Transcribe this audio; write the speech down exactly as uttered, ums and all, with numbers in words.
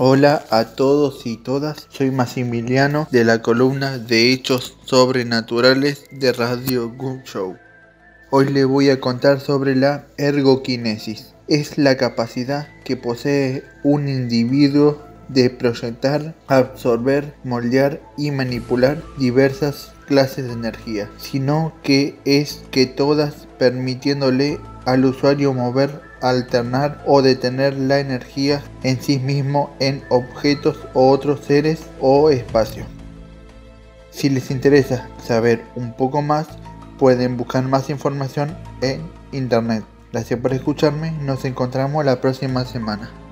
Hola a todos y todas, soy Maximiliano de la columna de Hechos Sobrenaturales de Radio Gun Show. Hoy les voy a contar sobre la ergoquinesis. Es la capacidad que posee un individuo de proyectar, absorber, moldear y manipular diversas clases de energía, sino que es que todas permitiéndole al usuario mover, alternar o detener la energía en sí mismo en objetos o otros seres o espacios. Si les interesa saber un poco más, pueden buscar más información en internet. Gracias por escucharme, nos encontramos la próxima semana.